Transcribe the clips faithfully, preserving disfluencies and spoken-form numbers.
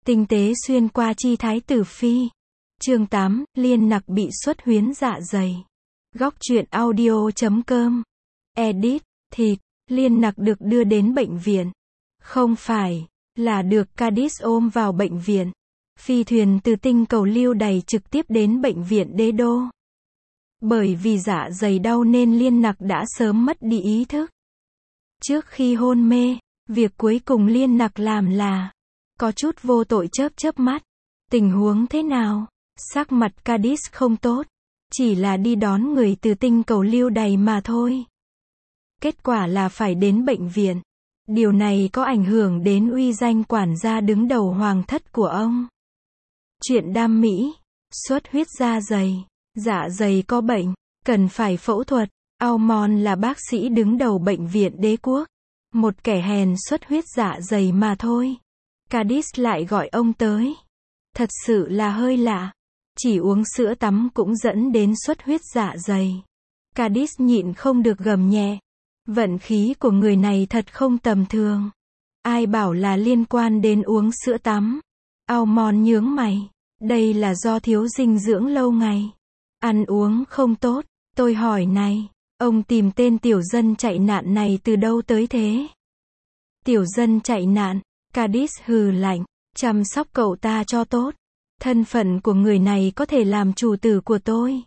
Tinh tế xuyên qua chi thái tử phi. Chương tám, Liên Nặc bị xuất huyến dạ dày. Góc truyện audio chấm com. Edit, thịt, Liên Nặc được đưa đến bệnh viện. Không phải, là được Cadis ôm vào bệnh viện. Phi thuyền từ tinh cầu lưu đày trực tiếp đến bệnh viện đế đô. Bởi vì dạ dày đau nên Liên Nặc đã sớm mất đi ý thức. Trước khi hôn mê, việc cuối cùng Liên Nặc làm là có chút vô tội chớp chớp mắt. Tình huống thế nào? Sắc mặt Cadis không tốt. Chỉ là đi đón người từ tinh cầu lưu đày mà thôi. Kết quả là phải đến bệnh viện. Điều này có ảnh hưởng đến uy danh quản gia đứng đầu hoàng thất của ông. Chuyện đam mỹ, xuất huyết dạ dày, dạ dày có bệnh, cần phải phẫu thuật. Almond là bác sĩ đứng đầu bệnh viện đế quốc. Một kẻ hèn xuất huyết dạ dày mà thôi. Cadis lại gọi ông tới. Thật sự là hơi lạ. Chỉ uống sữa tắm cũng dẫn đến xuất huyết dạ dày. Cadis nhịn không được gầm nhẹ. Vận khí của người này thật không tầm thường. Ai bảo là liên quan đến uống sữa tắm. Almond nhướng mày. Đây là do thiếu dinh dưỡng lâu ngày. Ăn uống không tốt. Tôi hỏi này, ông tìm tên tiểu dân chạy nạn này từ đâu tới thế? Tiểu dân chạy nạn, Cadis hừ lạnh, chăm sóc cậu ta cho tốt. Thân phận của người này có thể làm chủ tử của tôi.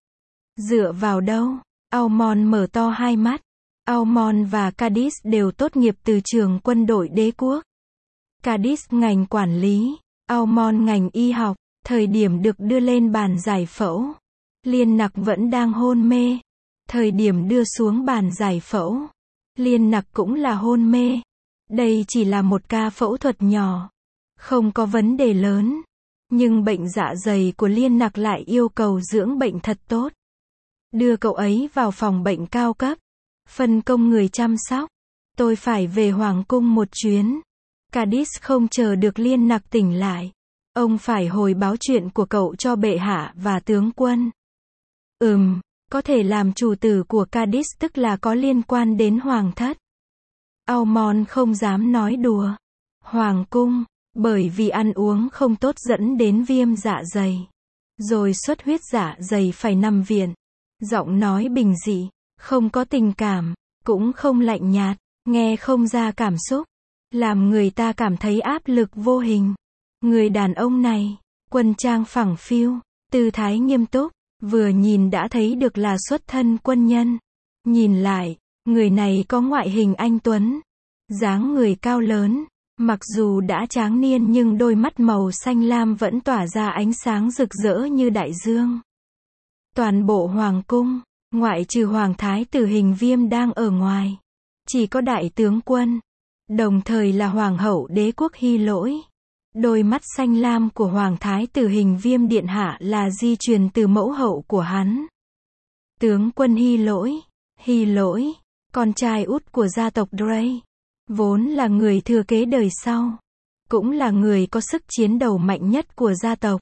Dựa vào đâu? Almond mở to hai mắt. Almond và Cadis đều tốt nghiệp từ trường quân đội đế quốc. Cadis ngành quản lý, Almond ngành y học. Thời điểm được đưa lên bàn giải phẫu, Liên Nặc vẫn đang hôn mê. Thời điểm đưa xuống bàn giải phẫu, Liên Nặc cũng là hôn mê. Đây chỉ là một ca phẫu thuật nhỏ, không có vấn đề lớn. Nhưng bệnh dạ dày của Liên Nặc lại yêu cầu dưỡng bệnh thật tốt. Đưa cậu ấy vào phòng bệnh cao cấp, phân công người chăm sóc. Tôi phải về hoàng cung một chuyến. Cadis không chờ được Liên Nặc tỉnh lại. Ông phải hồi báo chuyện của cậu cho bệ hạ và tướng quân. Ừm, có thể làm chủ tử của Cadis tức là có liên quan đến hoàng thất. Almond không dám nói đùa. Hoàng cung, bởi vì ăn uống không tốt dẫn đến viêm dạ dày. Rồi xuất huyết dạ dày phải nằm viện. Giọng nói bình dị, không có tình cảm, cũng không lạnh nhạt, nghe không ra cảm xúc. Làm người ta cảm thấy áp lực vô hình. Người đàn ông này, quân trang phẳng phiu, tư thái nghiêm túc, vừa nhìn đã thấy được là xuất thân quân nhân. Nhìn lại, người này có ngoại hình anh tuấn, dáng người cao lớn, mặc dù đã tráng niên nhưng đôi mắt màu xanh lam vẫn tỏa ra ánh sáng rực rỡ như đại dương. Toàn bộ hoàng cung, ngoại trừ hoàng thái tử Hình Viêm đang ở ngoài, chỉ có đại tướng quân, đồng thời là hoàng hậu đế quốc Hy Lỗi. Đôi mắt xanh lam của hoàng thái tử Hình Viêm điện hạ là di truyền từ mẫu hậu của hắn. Tướng quân Hy Lỗi, Hy Lỗi, con trai út của gia tộc Drey, vốn là người thừa kế đời sau, cũng là người có sức chiến đấu mạnh nhất của gia tộc.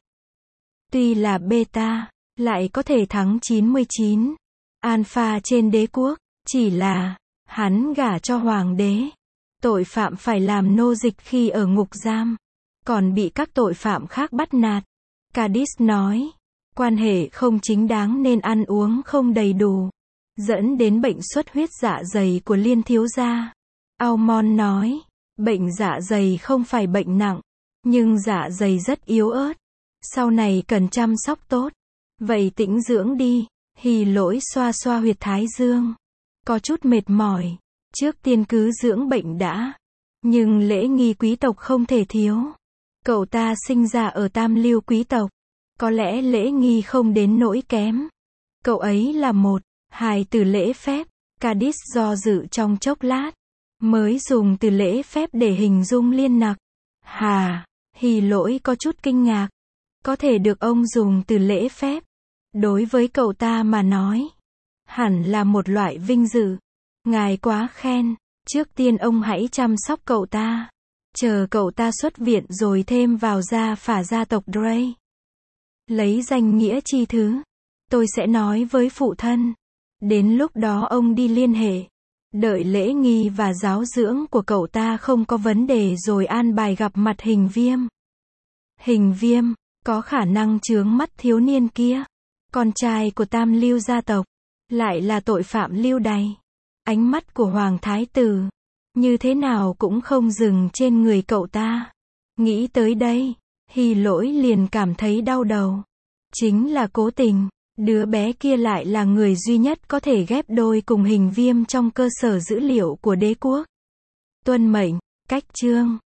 Tuy là beta, lại có thể thắng chín mươi chín alpha trên đế quốc, chỉ là hắn gả cho hoàng đế. Tội phạm phải làm nô dịch khi ở ngục giam, còn bị các tội phạm khác bắt nạt. Cadis nói, quan hệ không chính đáng nên ăn uống không đầy đủ, dẫn đến bệnh xuất huyết dạ dày của Liên thiếu gia. Almond nói, bệnh dạ dày không phải bệnh nặng, nhưng dạ dày rất yếu ớt. Sau này cần chăm sóc tốt. Vậy tĩnh dưỡng đi. Hy Lỗi xoa xoa huyệt thái dương. Có chút mệt mỏi. Trước tiên cứ dưỡng bệnh đã. Nhưng lễ nghi quý tộc không thể thiếu. Cậu ta sinh ra ở tam lưu quý tộc. Có lẽ lễ nghi không đến nỗi kém. Cậu ấy là một hài từ lễ phép. Cadis do dự trong chốc lát, mới dùng từ lễ phép để hình dung Liên Nặc. Hà, Hy Lỗi có chút kinh ngạc. Có thể được ông dùng từ lễ phép. Đối với cậu ta mà nói, hẳn là một loại vinh dự. Ngài quá khen. Trước tiên ông hãy chăm sóc cậu ta. Chờ cậu ta xuất viện rồi thêm vào gia phả gia tộc Drey. Lấy danh nghĩa chi thứ. Tôi sẽ nói với phụ thân. Đến lúc đó ông đi liên hệ. Đợi lễ nghi và giáo dưỡng của cậu ta không có vấn đề rồi an bài gặp mặt Hình Viêm. Hình Viêm, có khả năng chướng mắt thiếu niên kia. Con trai của Tam Lưu gia tộc, lại là tội phạm lưu đày. Ánh mắt của Hoàng Thái Tử, như thế nào cũng không dừng trên người cậu ta. Nghĩ tới đây, Hy Lỗi liền cảm thấy đau đầu. Chính là cố tình, đứa bé kia lại là người duy nhất có thể ghép đôi cùng Hình Viêm trong cơ sở dữ liệu của đế quốc. Tuân mệnh, cách chương.